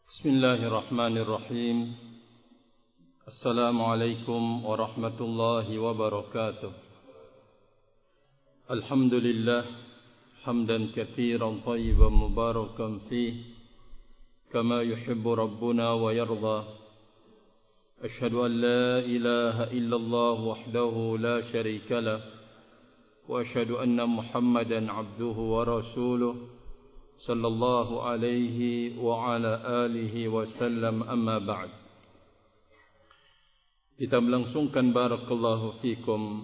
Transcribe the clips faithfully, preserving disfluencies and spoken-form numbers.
Bismillahirrahmanirrahim. Assalamualaikum warahmatullahi wabarakatuh. Alhamdulillah hamdan katsiran tayyiban mubarakan fih kama yuhibbu rabbuna wa yarda. Ashhadu an la ilaha illallah wahdahu la syarika lah wa ashhadu anna Muhammadan abduhu wa rasuluh sallallahu alaihi wa ala alihi wasallam, amma ba'd. Kita melangsungkan barakallahu fikum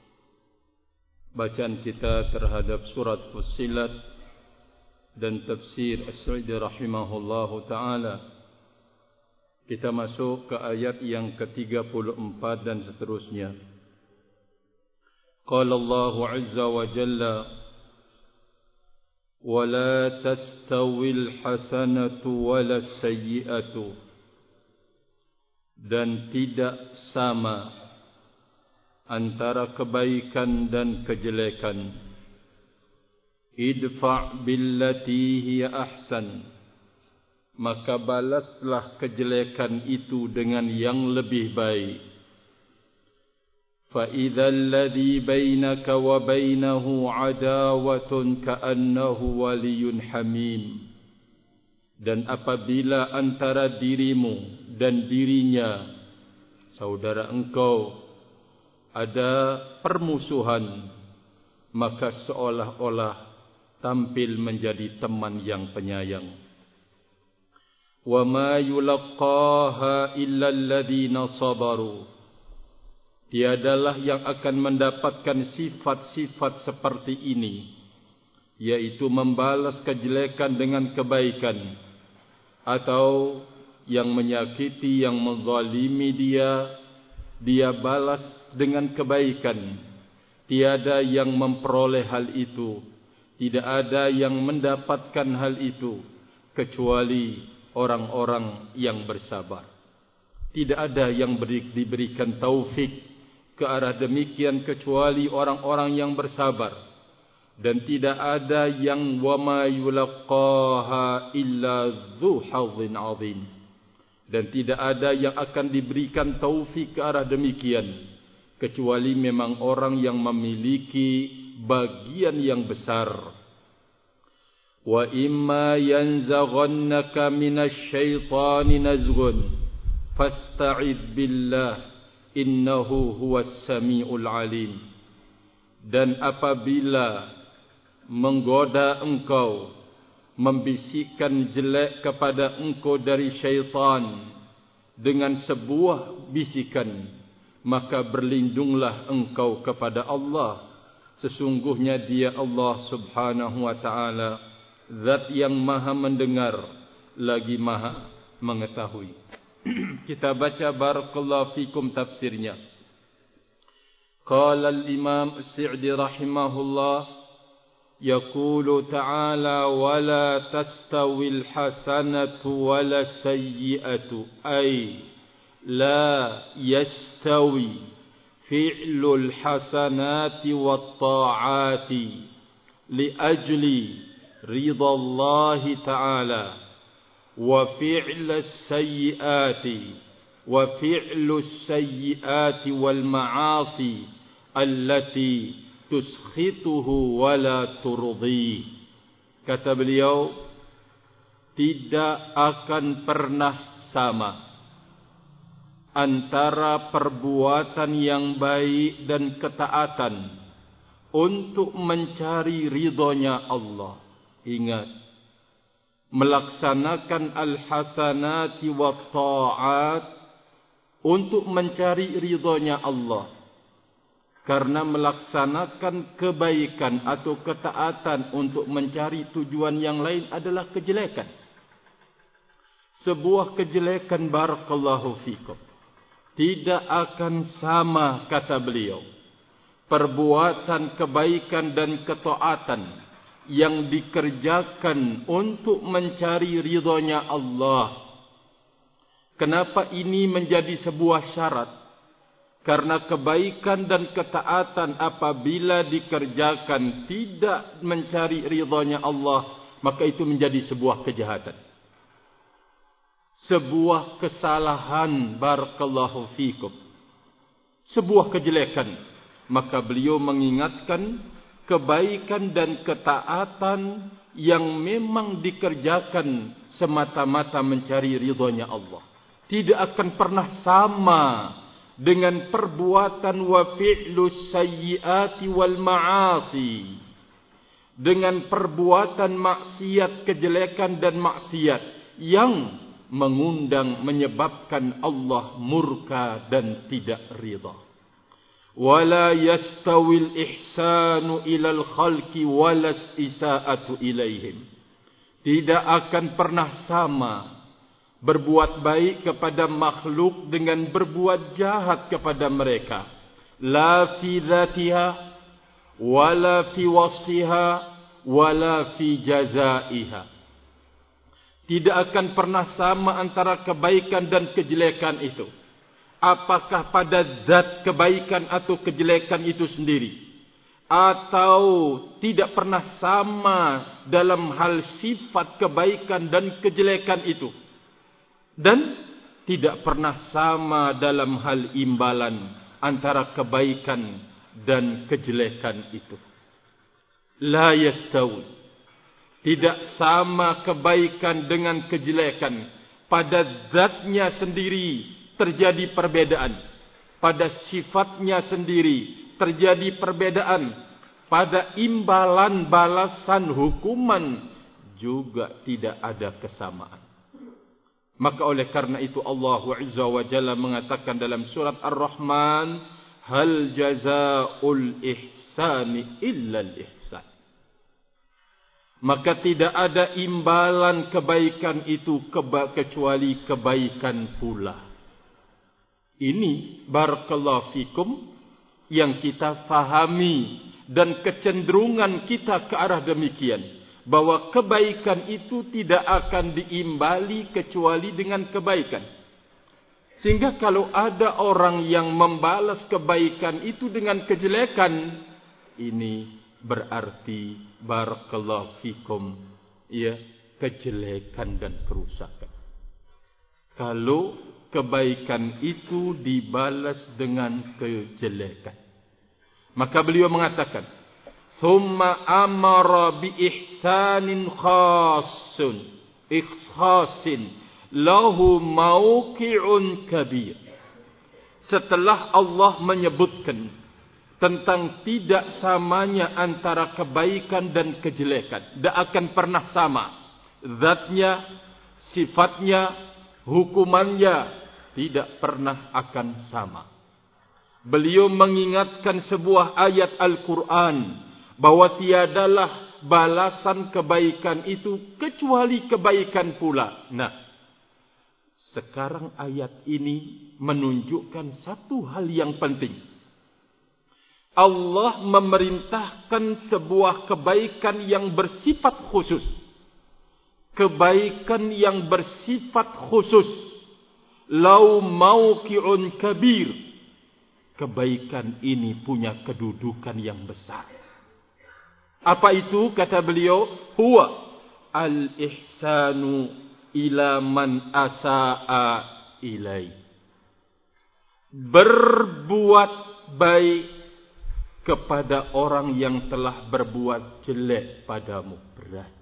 bacaan kita terhadap surat Fussilat dan tafsir As-Sa'di rahimahullahu ta'ala. Kita masuk ke ayat yang ke tiga puluh empat dan seterusnya. Qala Allahu azza wa jalla: وَلَا تَسْتَوِي الْحَسَنَةُ وَلَا السَّيِّئَةُ, dan tidak sama antara kebaikan dan kejelekan. Idfa' billati hiya ahsan, maka balaslah kejelekan itu dengan yang lebih baik. فَإِذَا الَّذِي بَيْنَكَ وَبَيْنَهُ عَدَاوَةٌ كَأَنَّهُ وَلِيٌّ حَمِيمٌ, dan apabila antara dirimu dan dirinya, saudara engkau, ada permusuhan, maka seolah-olah tampil menjadi teman yang penyayang. وَمَا يُلَقَّاهَا إِلَّا الَّذِينَ صَبَرُوا, tiadalah yang akan mendapatkan sifat-sifat seperti ini, yaitu membalas kejelekan dengan kebaikan, atau yang menyakiti, yang menzalimi dia, dia balas dengan kebaikan. Tiada yang memperoleh hal itu, tidak ada yang mendapatkan hal itu, kecuali orang-orang yang bersabar. Tidak ada yang beri, diberikan taufik ke arah demikian kecuali orang-orang yang bersabar. Dan tidak ada yang wama yulaqqaha illa dzu hadzin azim, dan tidak ada yang akan diberikan taufik ke arah demikian kecuali memang orang yang memiliki bagian yang besar. Wa imma yanzaghannaka minasy syaitani nazghun fasta'idz billah innahu huwas samiul alim, dan apabila menggoda engkau, membisikkan jelek kepada engkau dari syaitan dengan sebuah bisikan, maka berlindunglah engkau kepada Allah. Sesungguhnya dia Allah subhanahu wa ta'ala zat yang maha mendengar lagi maha mengetahui. Kita baca barakallahu fikum tafsirnya. Qala al-Imam As-Sa'di rahimahullah, yaqulu ta'ala wa la tastawil hasanatu wa la sayyi'atu, ay la yastawi fi'lul hasanati wat ta'ati li ajli ridallahi ta'ala wa fi'lus sayyiati wa fi'lus sayyiati wal ma'asi allati tuskhituhu wa la turdi. Kata beliau, tidak akan pernah sama antara perbuatan yang baik dan ketaatan untuk mencari ridhonya Allah. Ingat, melaksanakan al-hasanati wa ta'at untuk mencari ridhonya Allah, karena melaksanakan kebaikan atau ketaatan untuk mencari tujuan yang lain adalah kejelekan. Sebuah kejelekan, barakallahu fikum, tidak akan sama, kata beliau, perbuatan kebaikan dan ketaatan yang dikerjakan untuk mencari ridhonya Allah. Kenapa ini menjadi sebuah syarat? Karena kebaikan dan ketaatan apabila dikerjakan tidak mencari ridhonya Allah, maka itu menjadi sebuah kejahatan. sebuah kesalahan, barakallahu fikum, sebuah kejelekan, maka beliau mengingatkan kebaikan dan ketaatan yang memang dikerjakan semata-mata mencari ridhonya Allah, tidak akan pernah sama dengan perbuatan wa fi'lus sayyiati wal ma'asi, dengan perbuatan maksiat, kejelekan dan maksiat yang mengundang, menyebabkan Allah murka dan tidak ridha. Wala yastawil ihsanu ilal khalqi walas isaatu ilaihim. Tidak akan pernah sama berbuat baik kepada makhluk dengan berbuat jahat kepada mereka. La fi dhatiha wala fi wasfiha wala fi jazaiha. Tidak akan pernah sama antara kebaikan dan kejelekan itu. Apakah pada zat kebaikan atau kejelekan itu sendiri, atau tidak pernah sama dalam hal sifat kebaikan dan kejelekan itu, dan tidak pernah sama dalam hal imbalan antara kebaikan dan kejelekan itu. La yastawi, tidak sama kebaikan dengan kejelekan. Pada zatnya sendiri terjadi perbedaan, pada sifatnya sendiri terjadi perbedaan, pada imbalan, balasan, hukuman juga tidak ada kesamaan. Maka oleh karena itu Allah Azza wa Jalla mengatakan dalam surat Ar-Rahman, hal jazaa'ul ihsani illa al-ihsan. Maka tidak ada imbalan kebaikan itu kecuali kebaikan pula. Ini barakallahu fikum yang kita fahami, dan kecenderungan kita ke arah demikian, bahwa kebaikan itu tidak akan diimbali kecuali dengan kebaikan. Sehingga kalau ada orang yang membalas kebaikan itu dengan kejelekan, ini berarti barakallahu fikum, ya, kejelekan dan kerusakan. Kalau kebaikan itu dibalas dengan kejelekan, maka beliau mengatakan, "Tsumma amara bi ihsanin khassun, ikhsasin lahu mauqi'un kabir." Setelah Allah menyebutkan tentang tidak samanya antara kebaikan dan kejelekan, tidak akan pernah sama zatnya, sifatnya, hukumannya, tidak pernah akan sama. Beliau mengingatkan sebuah ayat Al-Quran, bahwa tiadalah balasan kebaikan itu kecuali kebaikan pula. Nah, sekarang ayat ini menunjukkan satu hal yang penting. Allah memerintahkan sebuah kebaikan yang bersifat khusus. Kebaikan yang bersifat khusus. Lau mauqi'un kabir. Kebaikan ini punya kedudukan yang besar. Apa itu? Kata beliau, huwa al-ihsanu ila man asa'a ilai. Berbuat baik kepada orang yang telah berbuat jelek padamu. Berat.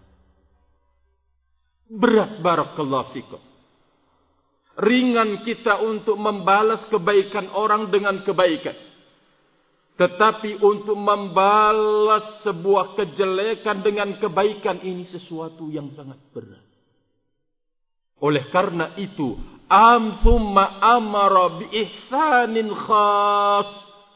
Berat, barakallahu fikum. Ringan kita untuk membalas kebaikan orang dengan kebaikan. Tetapi untuk membalas sebuah kejelekan dengan kebaikan, ini sesuatu yang sangat berat. Oleh karena itu, am summa amara bi ihsanin khas.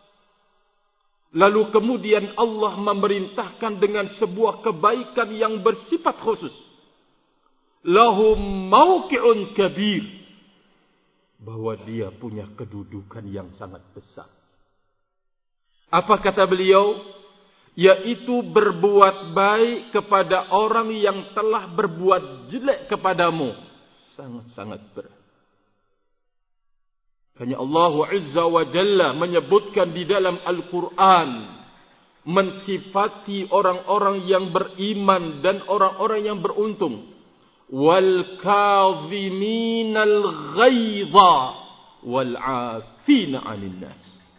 Lalu kemudian Allah memerintahkan dengan sebuah kebaikan yang bersifat khusus. Lahum mauqi'un kabir. Bahwa dia punya kedudukan yang sangat besar. Apa kata beliau? Yaitu berbuat baik kepada orang yang telah berbuat jelek kepadamu. Sangat-sangat berat. Hanya Allah Azza wa Jalla menyebutkan di dalam Al-Quran, mensifati orang-orang yang beriman dan orang-orang yang beruntung. Wal kadhimin kaziminal ghaidha wal 'afina 'anil nas.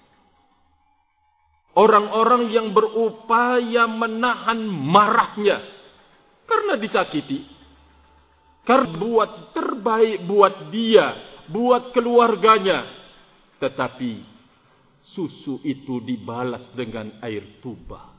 Orang-orang yang berupaya menahan marahnya karena disakiti, karena buat terbaik buat dia, buat keluarganya, tetapi susu itu dibalas dengan air tuba.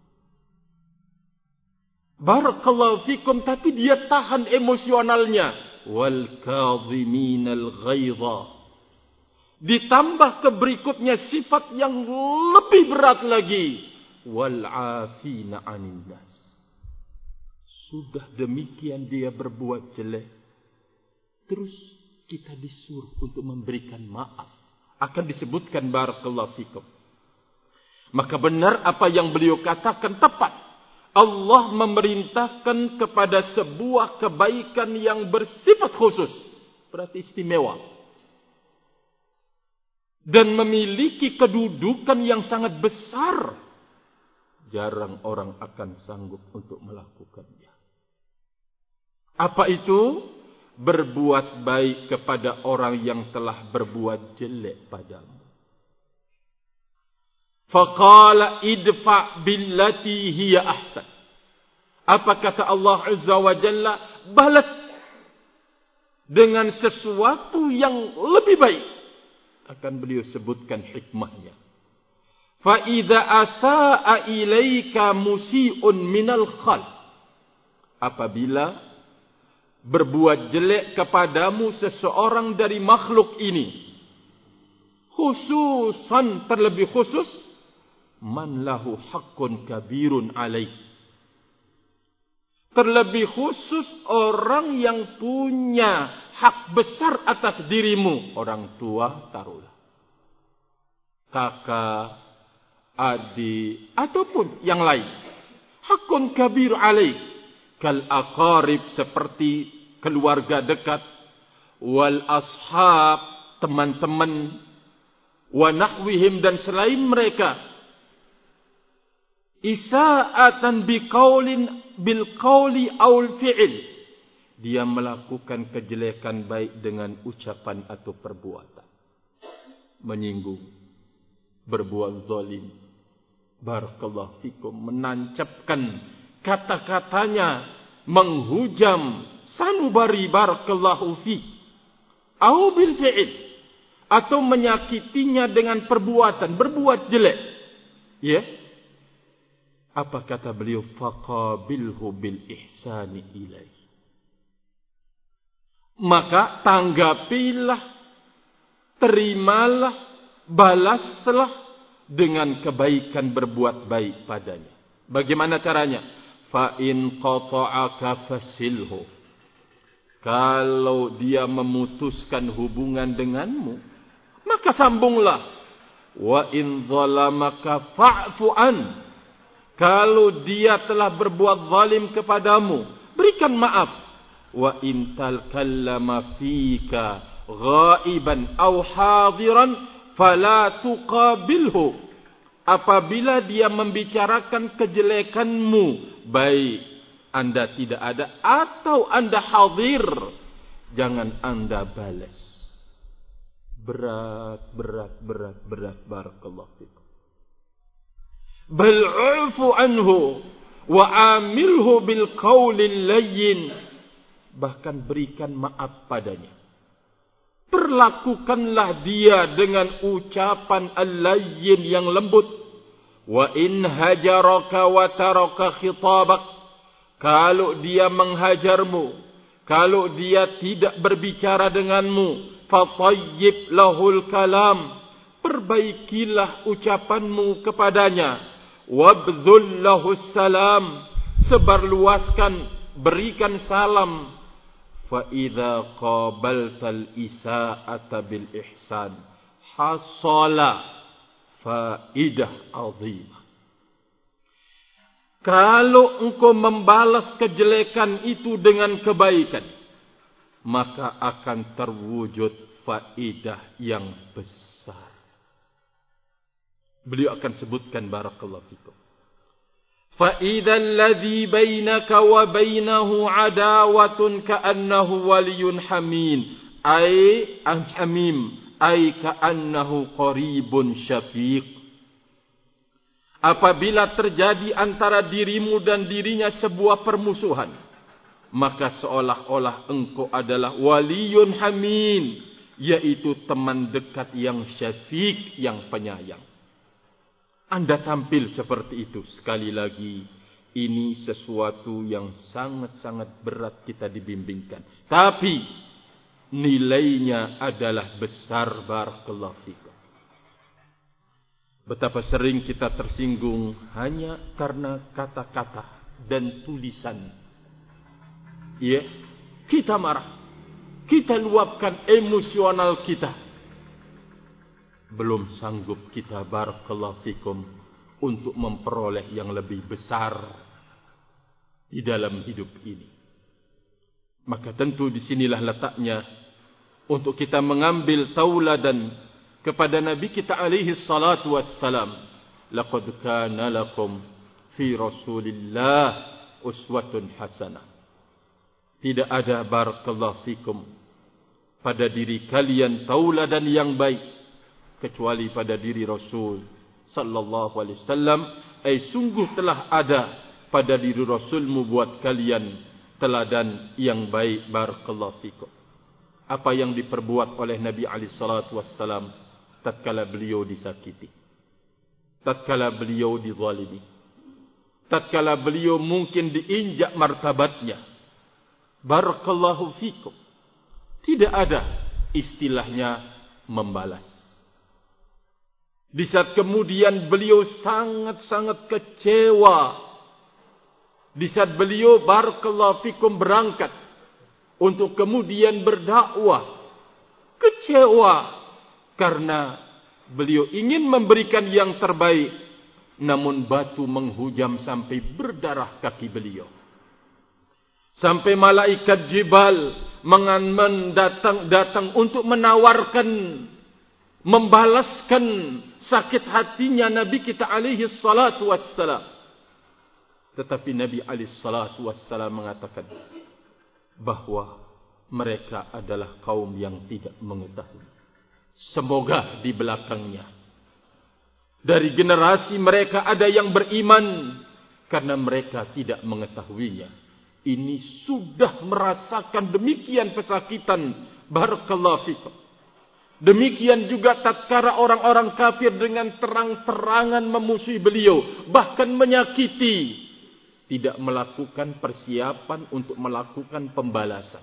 Barakallahu fikum, tapi dia tahan emosionalnya. Wal kaziminal ghaidha. Ditambah ke berikutnya sifat yang lebih berat lagi. Wal 'afina 'anil nas. Sudah demikian dia berbuat jelek, terus kita disuruh untuk memberikan maaf. Akan disebutkan barakallahu fikum. Maka benar apa yang beliau katakan tepat. Allah memerintahkan kepada sebuah kebaikan yang bersifat khusus. Berarti istimewa. Dan memiliki kedudukan yang sangat besar. Jarang orang akan sanggup untuk melakukannya. Apa itu? Berbuat baik kepada orang yang telah berbuat jelek padamu. Faqala idfa' billati hiya ahsan. Apa kata Allah Azza wa Jalla? Balas dengan sesuatu yang lebih baik. Akan beliau sebutkan hikmahnya. Fa idza asaa ilaika musii'un minal khalq. Apabila berbuat jelek kepadamu seseorang dari makhluk ini, khususan terlebih khusus man lahu haqqun kabirun alaik, terlebih khusus orang yang punya hak besar atas dirimu. Orang tua taruhlah, kakak, adik, ataupun yang lain. Hakun kabir alaik, kal aqarib, seperti keluarga dekat, wal ashab, teman-teman, wa nahwihim, dan selain mereka. Isaatan biqaulin bil qauli aul fi'il. Dia melakukan kejelekan baik dengan ucapan atau perbuatan. Menyinggung, berbuat zalim. Barakallahu fikum, menancapkan kata-katanya, menghujam, sanubari barakallahu fi. Au bil fi'il, atau menyakitinya dengan perbuatan, berbuat jelek. Ya. Apa kata beliau? Faqabilhu bil ihsani ilaih. Maka tanggapilah, terimalah, balaslah dengan kebaikan, berbuat baik padanya. Bagaimana caranya? Fa in qata'aka fasilhu. Kalau dia memutuskan hubungan denganmu, maka sambunglah. Wa in zalamaka fa'fu an. Kalau dia telah berbuat zalim kepadamu, berikan maaf. Wa in talkallama fika ghaiban aw hadiran fala tuqabilhu. Apabila dia membicarakan kejelekanmu, baik anda tidak ada atau anda hadir, jangan anda balas. Berat, berat, berat, berat. Barakallahu fikum. Bal'ufu anhu wa amilhu bil qawlil layyin. Bahkan berikan maaf padanya. Perlakukanlah dia dengan ucapan al-layyin yang lembut. Wa in hajaraka wa taraka khitabak. Kalau dia menghajarmu, kalau dia tidak berbicara denganmu, fatayyib lahul kalam. Perbaikilah ucapanmu kepadanya. Wabdhul lahus salam. Sebarluaskan, berikan salam. Fa idza qabaltal isaa'ata bil ihsan hasala faidah azimah. Kalau engkau membalas kejelekan itu dengan kebaikan, maka akan terwujud faidah yang besar. Beliau akan sebutkan barakallahu fikum. فَإِذَا الَّذِي بَيْنَكَ وَبَيْنَهُ عَدَاوَةٌ كَأَنَّهُ وَلِيٌّ حَمِيمٌ ay hamim ay ka'annahu qaribun syafiq. Apabila terjadi antara dirimu dan dirinya sebuah permusuhan, maka seolah-olah engkau adalah waliyun hamim, yaitu teman dekat yang syafiq, yang penyayang. Anda tampil seperti itu. Sekali lagi, ini sesuatu yang sangat-sangat berat kita dibimbingkan. Tapi nilainya adalah besar. Barakallahu fikum. Betapa sering kita tersinggung hanya karena kata-kata dan tulisan. Ya, kita marah. Kita luapkan emosional kita. Belum sanggup kita, barakallahu fikum, untuk memperoleh yang lebih besar di dalam hidup ini. Maka tentu disinilah letaknya untuk kita mengambil tauladan kepada Nabi kita alaihi salatu wassalam. Laqad kana lakum fi Rasulillah uswatun hasanah. Tidak ada, barakallahu fikum, pada diri kalian tauladan yang baik kecuali pada diri Rasul sallallahu alaihi wasallam. Eh sungguh telah ada pada diri Rasulmu buat kalian teladan yang baik. Barakallahu fikum. Apa yang diperbuat oleh Nabi alaihi salatu wassalam tatkala beliau disakiti, tatkala beliau dizalimi, tatkala beliau mungkin diinjak martabatnya. Barakallahu fikum. Tidak ada istilahnya membalas. Di saat kemudian beliau sangat-sangat kecewa. Di saat beliau, barakallahu fikum, berangkat untuk kemudian berdakwah. Kecewa karena beliau ingin memberikan yang terbaik, namun batu menghujam sampai berdarah kaki beliau. Sampai malaikat Jibal mendatang datang untuk menawarkan, membalaskan sakit hatinya Nabi kita alaihi salatu wassalam. Tetapi Nabi alaihi salatu wassalam mengatakan bahwa mereka adalah kaum yang tidak mengetahui. Semoga di belakangnya, dari generasi mereka ada yang beriman, karena mereka tidak mengetahuinya. Ini sudah merasakan demikian pesakitan. Barakallahu fikum. Demikian juga tatkala orang-orang kafir dengan terang-terangan memusuhi beliau, bahkan menyakiti, tidak melakukan persiapan untuk melakukan pembalasan.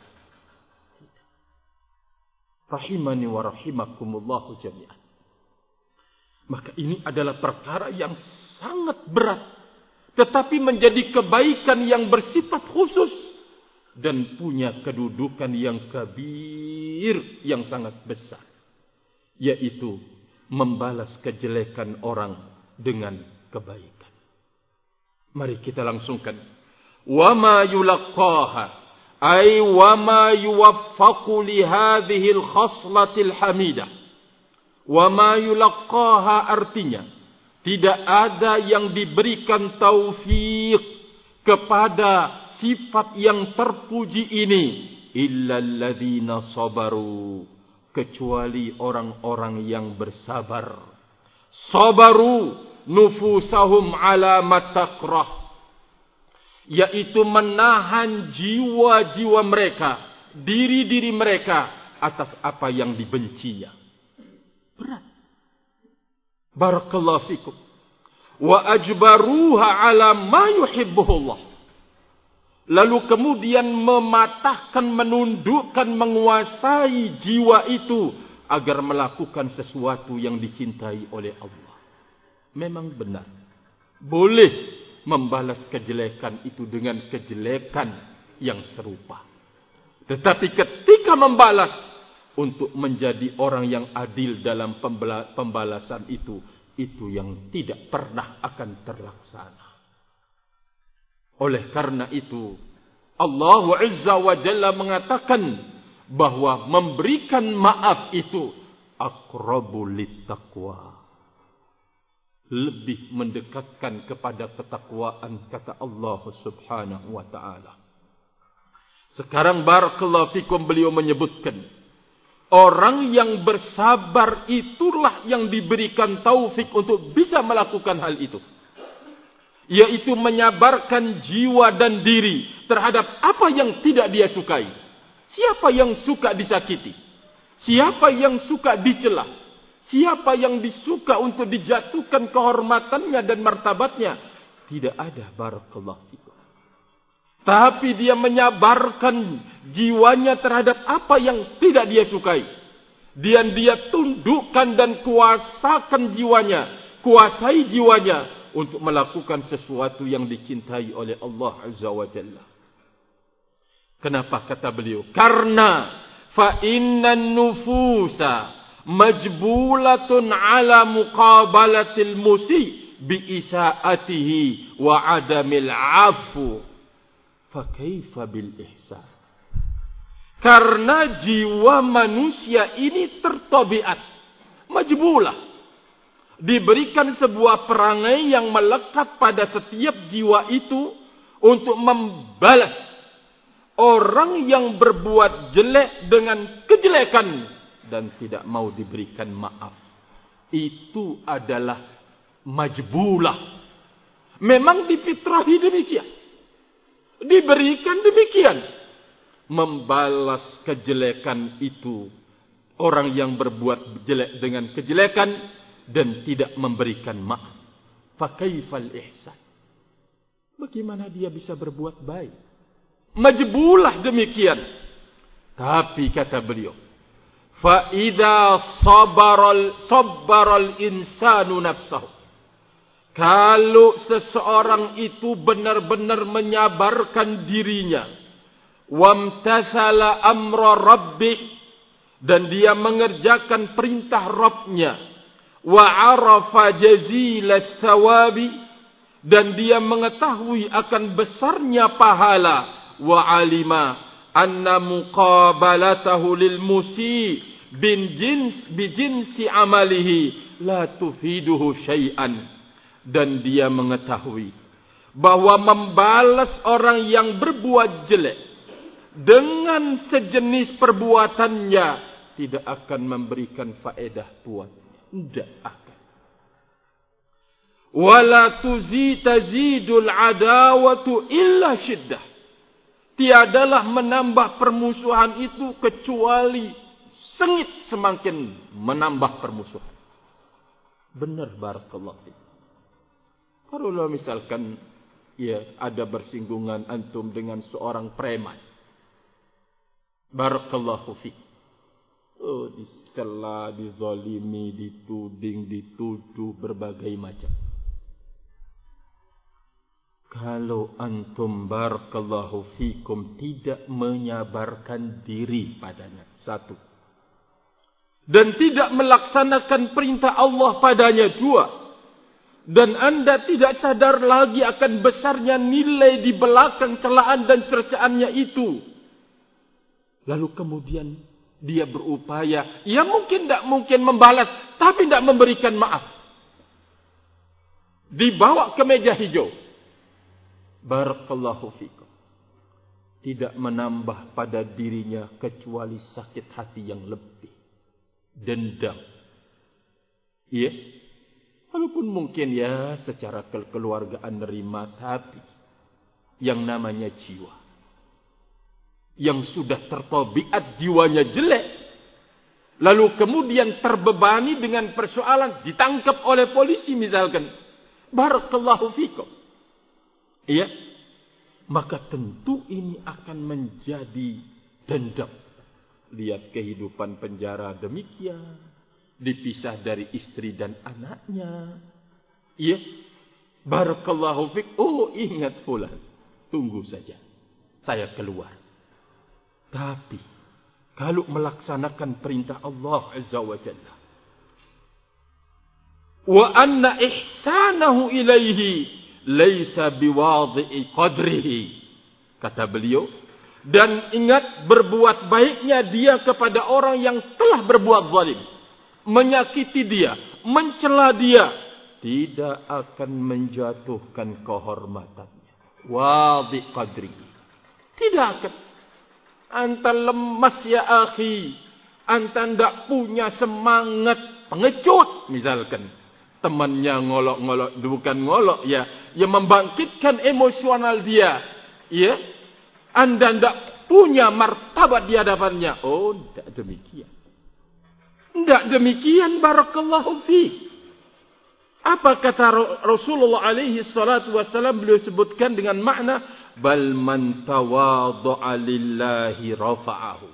Rahimani wa rahimakumullahu jami'an. Maka ini adalah perkara yang sangat berat, tetapi menjadi kebaikan yang bersifat khusus dan punya kedudukan yang kabir, yang sangat besar, yaitu membalas kejelekan orang dengan kebaikan. Mari kita langsungkan. Wa ma yulaqqaha ay wa ma yuwaffaqu li hadhihi al-khaslati al-hamidah. Wa ma yulaqqaha artinya tidak ada yang diberikan taufik kepada sifat yang terpuji ini illa alladzina sabaru, kecuali orang-orang yang bersabar. Sabaru nufusahum ala matakrah, yaitu menahan jiwa-jiwa mereka, diri-diri mereka atas apa yang dibencinya. Berat. Barakallahu fikum. Wa ajbaruha ala ma yuhibbuhullah. Lalu kemudian mematahkan, menundukkan, menguasai jiwa itu agar melakukan sesuatu yang dicintai oleh Allah. Memang benar, boleh membalas kejelekan itu dengan kejelekan yang serupa. Tetapi ketika membalas untuk menjadi orang yang adil dalam pembalasan itu, itu yang tidak pernah akan terlaksana. Oleh karena itu, Allah Azza wa Jalla mengatakan bahwa memberikan maaf itu aqrabu littaqwa, lebih mendekatkan kepada ketakwaan, kata Allah Subhanahu wa taala. Sekarang barakallahu fikum, beliau menyebutkan Orang yang bersabar itulah yang diberikan taufik untuk bisa melakukan hal itu. Yaitu menyabarkan jiwa dan diri terhadap apa yang tidak dia sukai. Siapa yang suka disakiti? Siapa yang suka dicela? Siapa yang disuka untuk dijatuhkan kehormatannya dan martabatnya? Tidak ada, barakallahu fikum. Tapi dia menyabarkan jiwanya terhadap apa yang tidak dia sukai. Dan dia tundukkan dan kuasakan jiwanya. Kuasai jiwanya untuk melakukan sesuatu yang dicintai oleh Allah Azza wa Jalla. Kenapa kata beliau? Karena fa innan nufusa majbulatun ala muqabalatil musi bi isaatihi wa adamil afu. Fa kaifa bil ihsan? Karena jiwa manusia ini tertabiat majbulah, diberikan sebuah perangai yang melekat pada setiap jiwa itu untuk membalas orang yang berbuat jelek dengan kejelekan dan tidak mau diberikan maaf. Itu adalah majbulah. Memang difitrahi demikian. Diberikan demikian. Membalas kejelekan itu. Orang yang berbuat jelek dengan kejelekan dan tidak memberikan maaf. Fakaifal ihsan? Bagaimana dia bisa berbuat baik? Majbulah demikian. Tapi kata beliau, fa idza sabaral sabbaral insanu nafsahu. Kalau seseorang itu benar-benar menyabarkan dirinya, wamtathala amra rabbih, dan dia mengerjakan perintah Rabbnya, wa arafa jazilat thawabi, dan dia mengetahui akan besarnya pahala, wa alima anna muqabalatahu lil musi bin jins bi jinsi amalihi la tufiduhu syai'an, dan dia mengetahui bahwa membalas orang yang berbuat jelek dengan sejenis perbuatannya tidak akan memberikan faedah buat. Tidak akan. Wala tuzi tazidul adawatu illa syiddah. Tiadalah menambah permusuhan itu kecuali sengit semakin menambah permusuhan. Benar, barakallahu fiik. Kalau misalkan ya ada bersinggungan antum dengan seorang preman, barakallahu fiik. Oh, dicela, dizalimi, dituding, dituduh berbagai macam. Kalau antum barakallahu fikum tidak menyabarkan diri padanya, satu, dan tidak melaksanakan perintah Allah padanya, dua, dan anda tidak sadar lagi akan besarnya nilai di belakang celaan dan cercaannya itu, lalu kemudian dia berupaya, ya mungkin tidak mungkin membalas, tapi tidak memberikan maaf, dibawa ke meja hijau. Barakallahu fikum. Tidak menambah pada dirinya kecuali sakit hati yang lebih. Dendam. Ya. Walaupun mungkin ya secara kekeluargaan nerima, tapi yang namanya jiwa, yang sudah tertabiat jiwanya jelek, lalu kemudian terbebani dengan persoalan, ditangkap oleh polisi misalkan. Barakallahu fikum. Ya, maka tentu ini akan menjadi dendam. Lihat kehidupan penjara demikian, dipisah dari istri dan anaknya. Ya, barakallahu fik. Oh, ingat fulan, tunggu saja, saya keluar. Tapi kalau melaksanakan perintah Allah Azza wa Jalla, wa anna ihsanahu ilaihi laisa biwadhi'i qadrihi, kata beliau, dan ingat berbuat baiknya dia kepada orang yang telah berbuat zalim, menyakiti dia, mencela dia, tidak akan menjatuhkan kehormatannya. Wadhi' qadrihi, tidak akan. Anta lemas ya akhi, Anda tidak punya semangat pengecut, misalkan. Temannya ngolok-ngolok, bukan ngolok ya, yang membangkitkan emosional dia. Ya, Anda tidak punya martabat di hadapannya. Oh, tidak demikian. Tidak demikian, barakallahu fiik. Apa kata Rasulullah alaihi salatu wasallam, beliau sebutkan dengan makna, bal man tawadha'a lillahi rafa'ahu.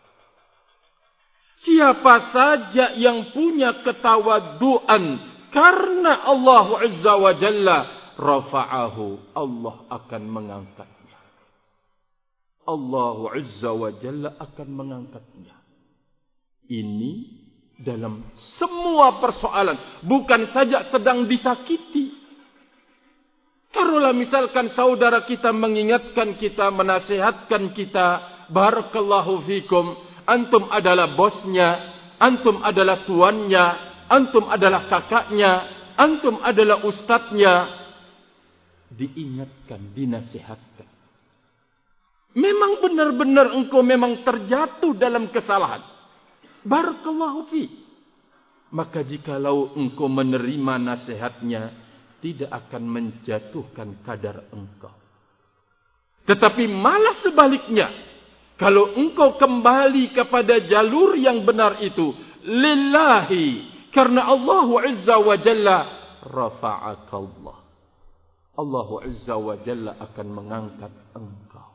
Siapa saja yang punya ketawaduan karena Allah Azza wa Jalla, rafa'ahu, Allah akan mengangkatnya. Allah Azza wa Jalla akan mengangkatnya. Ini dalam semua persoalan, bukan saja sedang disakiti. Taruhlah misalkan saudara kita mengingatkan kita, menasihatkan kita, barakallahu fikum, antum adalah bosnya, antum adalah tuannya, antum adalah kakaknya, antum adalah ustadznya. Diingatkan, dinasihatkan. Memang benar-benar engkau memang terjatuh dalam kesalahan. Barakallahu fiik. Maka jikalau engkau menerima nasihatnya, tidak akan menjatuhkan kadar engkau. Tetapi malah sebaliknya, kalau engkau kembali kepada jalur yang benar itu, lillahi, karena Allah Azza wa Jalla, rafa'akallah. Allah Azza wa Jalla akan mengangkat engkau.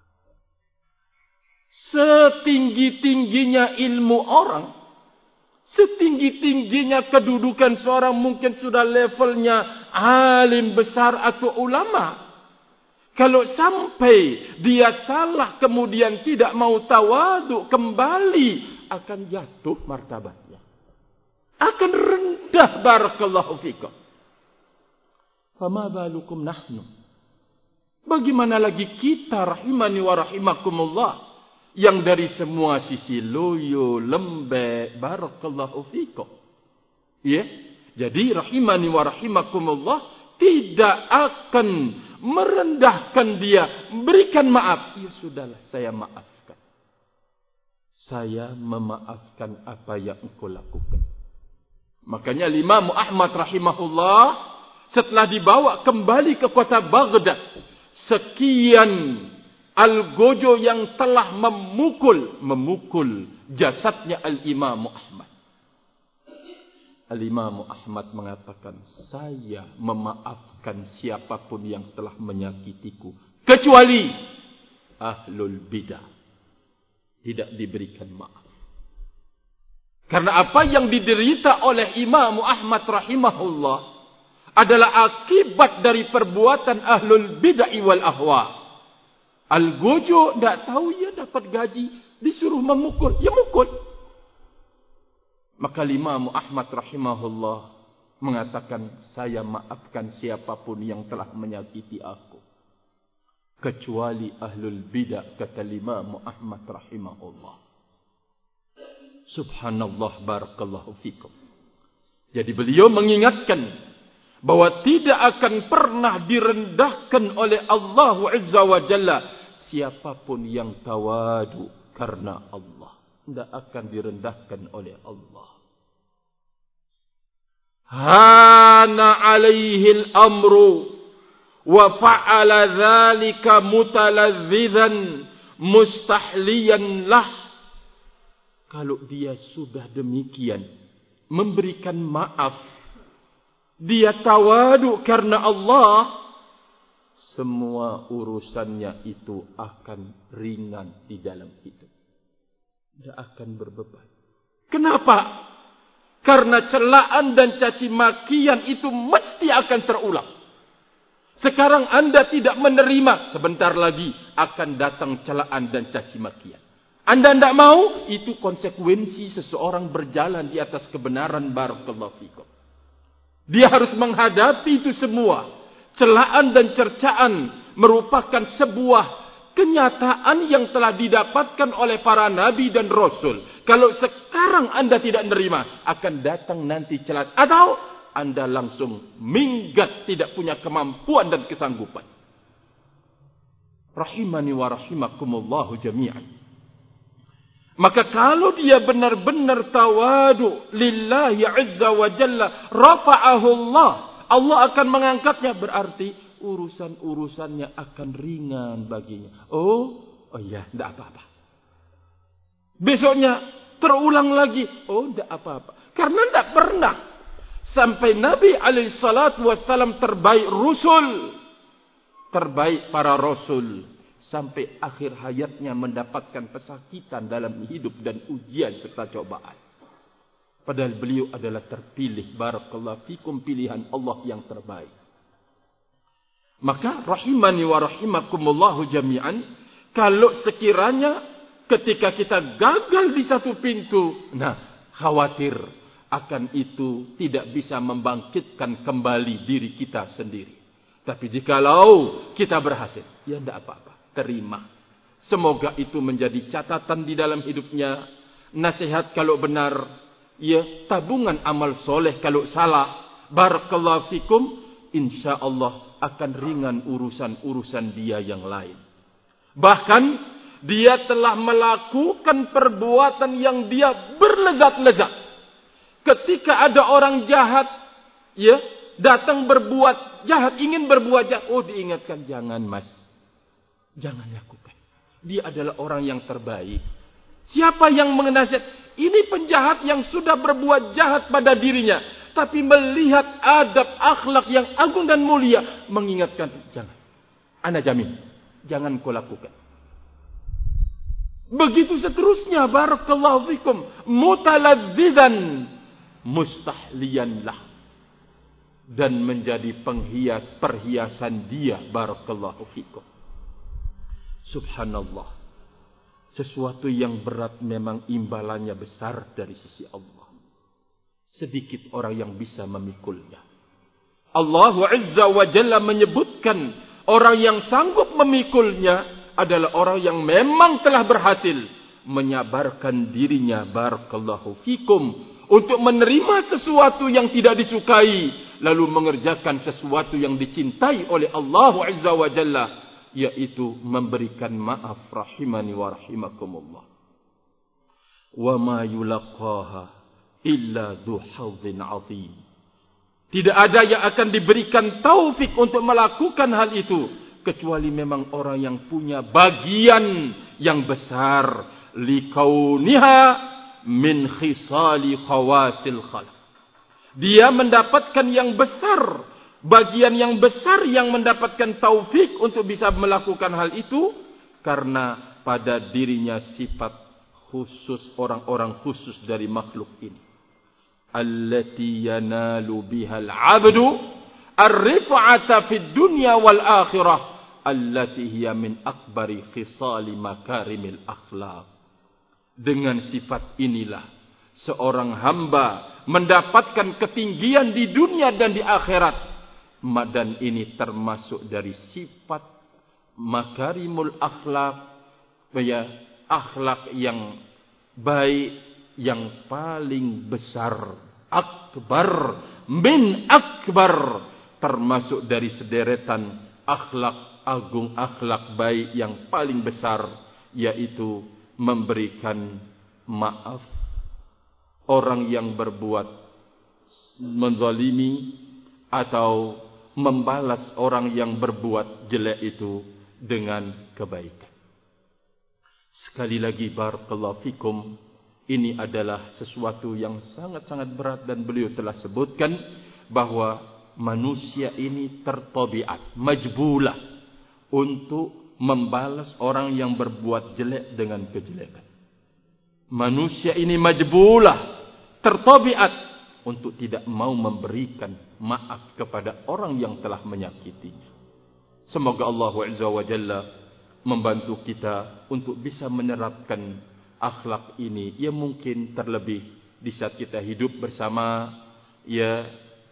Setinggi-tingginya ilmu orang, setinggi-tingginya kedudukan seorang, mungkin sudah levelnya alim besar atau ulama. Kalau sampai dia salah kemudian tidak mau tawaduk kembali, akan jatuh martabatnya. Akan rendah, barakallahu fikum. Fama balukum nahnu. Bagaimana lagi kita, rahimani wa rahimakumullah, yang dari semua sisi loyo, lembek, barakallahu fikum. Ya, jadi rahimani wa rahimakumullah tidak akan merendahkan dia, berikan maaf. Ya sudahlah, saya maafkan. Saya memaafkan apa yang engkau lakukan. Makanya Imam Ahmad rahimahullah, setelah dibawa kembali ke kota Baghdad, sekian algojo yang telah memukul memukul jasadnya Al-Imam Ahmad. Al-Imam Ahmad mengatakan, saya memaafkan siapapun yang telah menyakitiku, kecuali ahlul bidah. Tidak diberikan maaf. Karena apa yang diderita oleh Imam Ahmad rahimahullah adalah akibat dari perbuatan ahlul bidah wal ahwa. Algojo tidak tahu, ya dapat gaji, disuruh memukul, ya mukul. Maka Imam Ahmad rahimahullah mengatakan, saya maafkan siapapun yang telah menyakiti aku, kecuali ahlul bidah, kata Imam Ahmad rahimahullah. Subhanallah, barakallahu fikum. Jadi beliau mengingatkan bahwa tidak akan pernah direndahkan oleh Allah Azza wa Jalla siapapun yang tawadu karena Allah. Tidak akan direndahkan oleh Allah. Hana alaihi al-amru wa fa'ala dhalika mutaladzizan mustahliyan lah. Kalau dia sudah demikian memberikan maaf, dia tawadu karena Allah, semua urusannya itu akan ringan di dalam hidup. Tidak akan berbeban. Kenapa? Karena celaan dan caci makian itu mesti akan terulang. Sekarang anda tidak menerima, sebentar lagi akan datang celaan dan caci makian. Anda tidak mau, itu konsekuensi seseorang berjalan di atas kebenaran, barakallahu fikum. Dia harus menghadapi itu semua. Celaan dan cercaan merupakan sebuah kenyataan yang telah didapatkan oleh para nabi dan rasul. Kalau sekarang anda tidak menerima, akan datang nanti celaan. Atau anda langsung minggat, tidak punya kemampuan dan kesanggupan. Rahimani wa rahimakumullahu jami'an. Maka kalau dia benar-benar tawadu lillahi azza wa jalla, rafa'ahu Allah, Allah akan mengangkatnya, berarti urusan-urusannya akan ringan baginya. Oh, oh iya, tidak apa-apa. Besoknya terulang lagi, oh tidak apa-apa. Karena tidak pernah sampai Nabi alaihi salatu wassalam terbaik rusul, terbaik para rasul, sampai akhir hayatnya mendapatkan pesakitan dalam hidup dan ujian serta cobaan. Padahal beliau adalah terpilih, barakallahu fikum, pilihan Allah yang terbaik. Maka rahimani wa rahimakumullahu jami'an, kalau sekiranya ketika kita gagal di satu pintu, nah khawatir akan itu tidak bisa membangkitkan kembali diri kita sendiri. Tapi jikalau kita berhasil, ya tidak apa-apa. Terima. Semoga itu menjadi catatan di dalam hidupnya. Nasihat kalau benar, ya tabungan amal soleh kalau salah. Barakallahu fikum, insya Allah akan ringan urusan-urusan dia yang lain. Bahkan dia telah melakukan perbuatan yang dia berlezat-lezat. Ketika ada orang jahat, ya datang berbuat jahat, ingin berbuat jahat, oh diingatkan, jangan mas. Jangan lakukan. Dia adalah orang yang terbaik. Siapa yang mengenasihat? Ini penjahat yang sudah berbuat jahat pada dirinya, tapi melihat adab akhlak yang agung dan mulia, mengingatkan, jangan. Ana jamin, jangan kau lakukan. Begitu seterusnya, barakallahu fikum, mutaladzidan mustahliyan lah, dan menjadi penghias perhiasan dia, barakallahu fikum. Subhanallah. Sesuatu yang berat memang imbalannya besar dari sisi Allah. Sedikit orang yang bisa memikulnya. Allah Azza wa Jalla menyebutkan orang yang sanggup memikulnya adalah orang yang memang telah berhasil menyabarkan dirinya, barakallahu fikum, untuk menerima sesuatu yang tidak disukai, lalu mengerjakan sesuatu yang dicintai oleh Allah Azza wa Jalla, yaitu memberikan maaf, rahimani wa rahimakumullah. Wa ma yulaqaha illa dzu hadzin azim. Tidak ada yang akan diberikan taufik untuk melakukan hal itu kecuali memang orang yang punya bagian yang besar, likauniha min khisali khawasil khalq. Dia mendapatkan yang besar, bagian yang besar yang mendapatkan taufik untuk bisa melakukan hal itu karena pada dirinya sifat khusus orang-orang khusus dari makhluk ini. Allati yanalu bihal abdu ar-rif'ata fid dunya wal akhirah allati hiya min akbari khisali makarimil akhlaq. Dengan sifat inilah seorang hamba mendapatkan ketinggian di dunia dan di akhirat. Dan ini termasuk dari sifat makarimul akhlak, ya, akhlak yang baik, yang paling besar, akbar min akbar, termasuk dari sederetan akhlak agung, akhlak baik yang paling besar, yaitu memberikan maaf orang yang berbuat menzalimi atau membalas orang yang berbuat jelek itu dengan kebaikan. Sekali lagi, barakallahu fikum, ini adalah sesuatu yang sangat-sangat berat dan beliau telah sebutkan bahwa manusia ini tertabiat, majbulah untuk membalas orang yang berbuat jelek dengan kejelekan. Manusia ini majbulah, tertabiat untuk tidak mau memberikan maaf kepada orang yang telah menyakitinya. Semoga Allah Azza wa Jalla membantu kita untuk bisa menerapkan akhlak ini. Ya mungkin terlebih di saat kita hidup bersama ya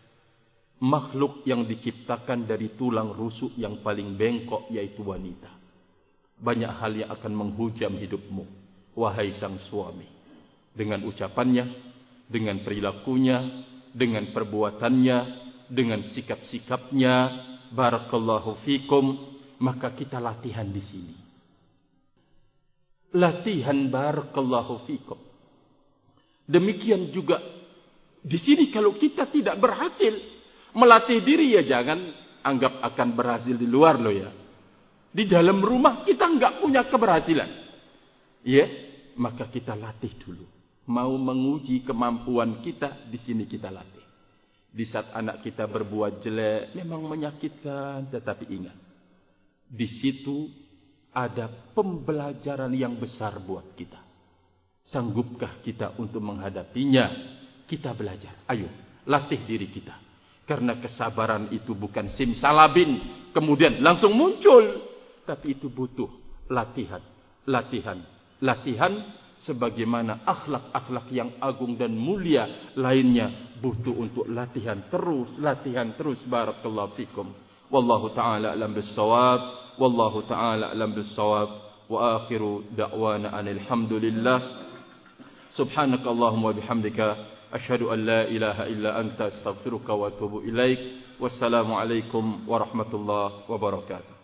makhluk yang diciptakan dari tulang rusuk yang paling bengkok, yaitu wanita. Banyak hal yang akan menghujam hidupmu, wahai sang suami, dengan ucapannya, dengan perilakunya, dengan perbuatannya, dengan sikap-sikapnya, barakallahu fikum. Maka kita latihan di sini. latihan barakallahu fikum. Demikian juga di sini kalau kita tidak berhasil melatih diri, ya jangan anggap akan berhasil di luar loh ya. Di dalam rumah kita enggak punya keberhasilan. Ya, maka kita latih dulu. Mau menguji kemampuan kita, di sini kita latih. Di saat anak kita berbuat jelek, memang menyakitkan, tetapi ingat, di situ ada pembelajaran yang besar buat kita. Sanggupkah kita untuk menghadapinya? Kita belajar. Ayo, latih diri kita. Karena kesabaran itu bukan simsalabin, kemudian langsung muncul. Tapi itu butuh latihan, latihan, latihan. Sebagaimana akhlak-akhlak yang agung dan mulia lainnya butuh untuk latihan terus, latihan terus. Barakallahu fikum. Wallahu ta'ala alam bis-shawab. Wallahu ta'ala alam bis-shawab. Wa akhiru da'wana alhamdulillah. Subhanakallahumma bihamdika asyhadu an la ilaha illa anta astaghfiruka wa atubu ilaik. Wassalamu alaikum warahmatullahi wabarakatuh.